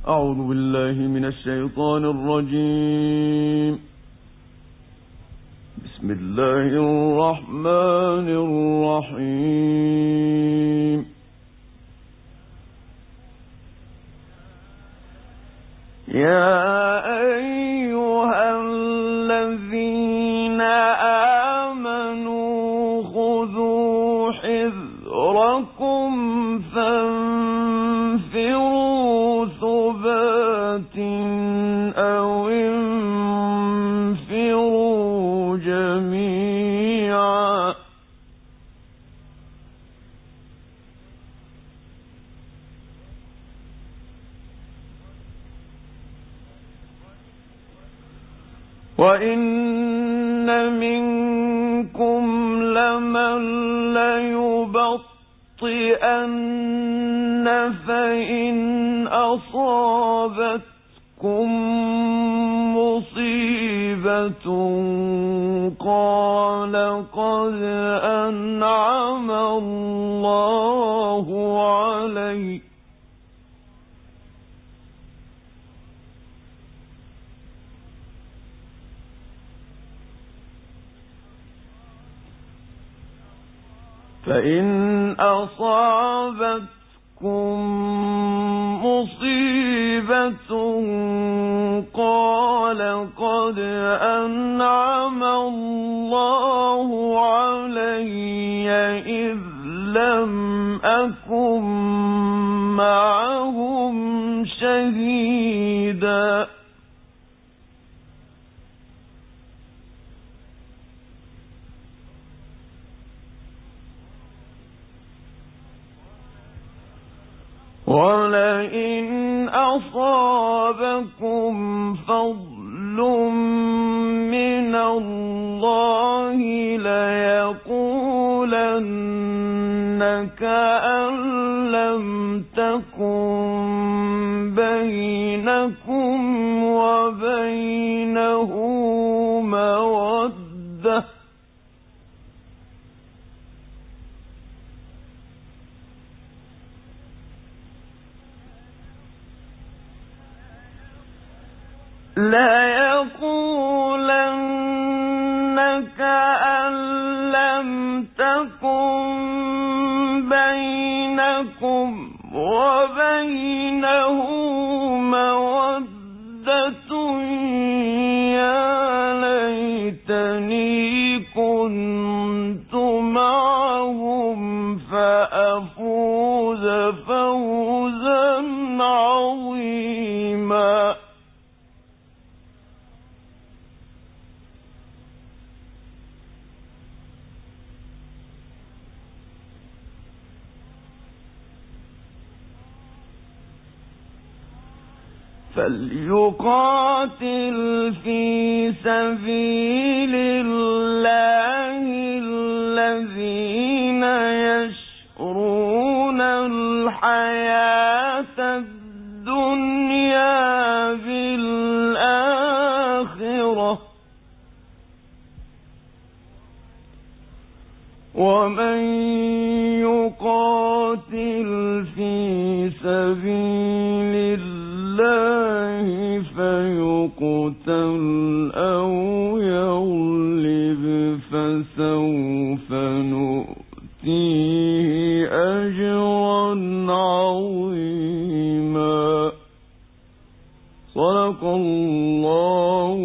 أعوذ بالله من الشيطان الرجيم. بسم الله الرحمن الرحيم. يا أيها الذين آمنوا خذوا حذركم فانفروا ثبات أو انفروا جميعا. وَإِنَّ مِنكُمْ لَمَن لَّيُبَطِّئَنَّ فَإِنْ أَصَابَتْكُم مُّصِيبَةٌ قَالَ قَدْ أَنْعَمَ اللَّهُ عَلَيَّ فإن أصابتكم مصيبة قال قد أنعم الله علي إذ لم أكن معهم شهيدا. وَلَئِنْ أَصَابَكُمْ فَضْلٌ مِّنَ اللَّهِ لَيَقُولَنَّ كَأَن لَّمْ تَكُن بَيْنَكُمْ وَبَيْنَهُ مَوَدَّةٌ لَيَقُولَنَّ كَأَن لَّمْ تَكُن بَيْنَكُمْ وَبَيْنَهُ مَوَدَّةٌ يَا لَيْتَنِي كُنتُ مَعَهُمْ فَأَفُوزَ فَوْزًا عَظِيمًا. فليقاتل في سبيل الله الذين يشرون الحياة الدنيا بالآخرة ومن يقاتل في سبيل الله فيقتل أو يغلب فسوف نؤتيه أجرا عظيما. صدق الله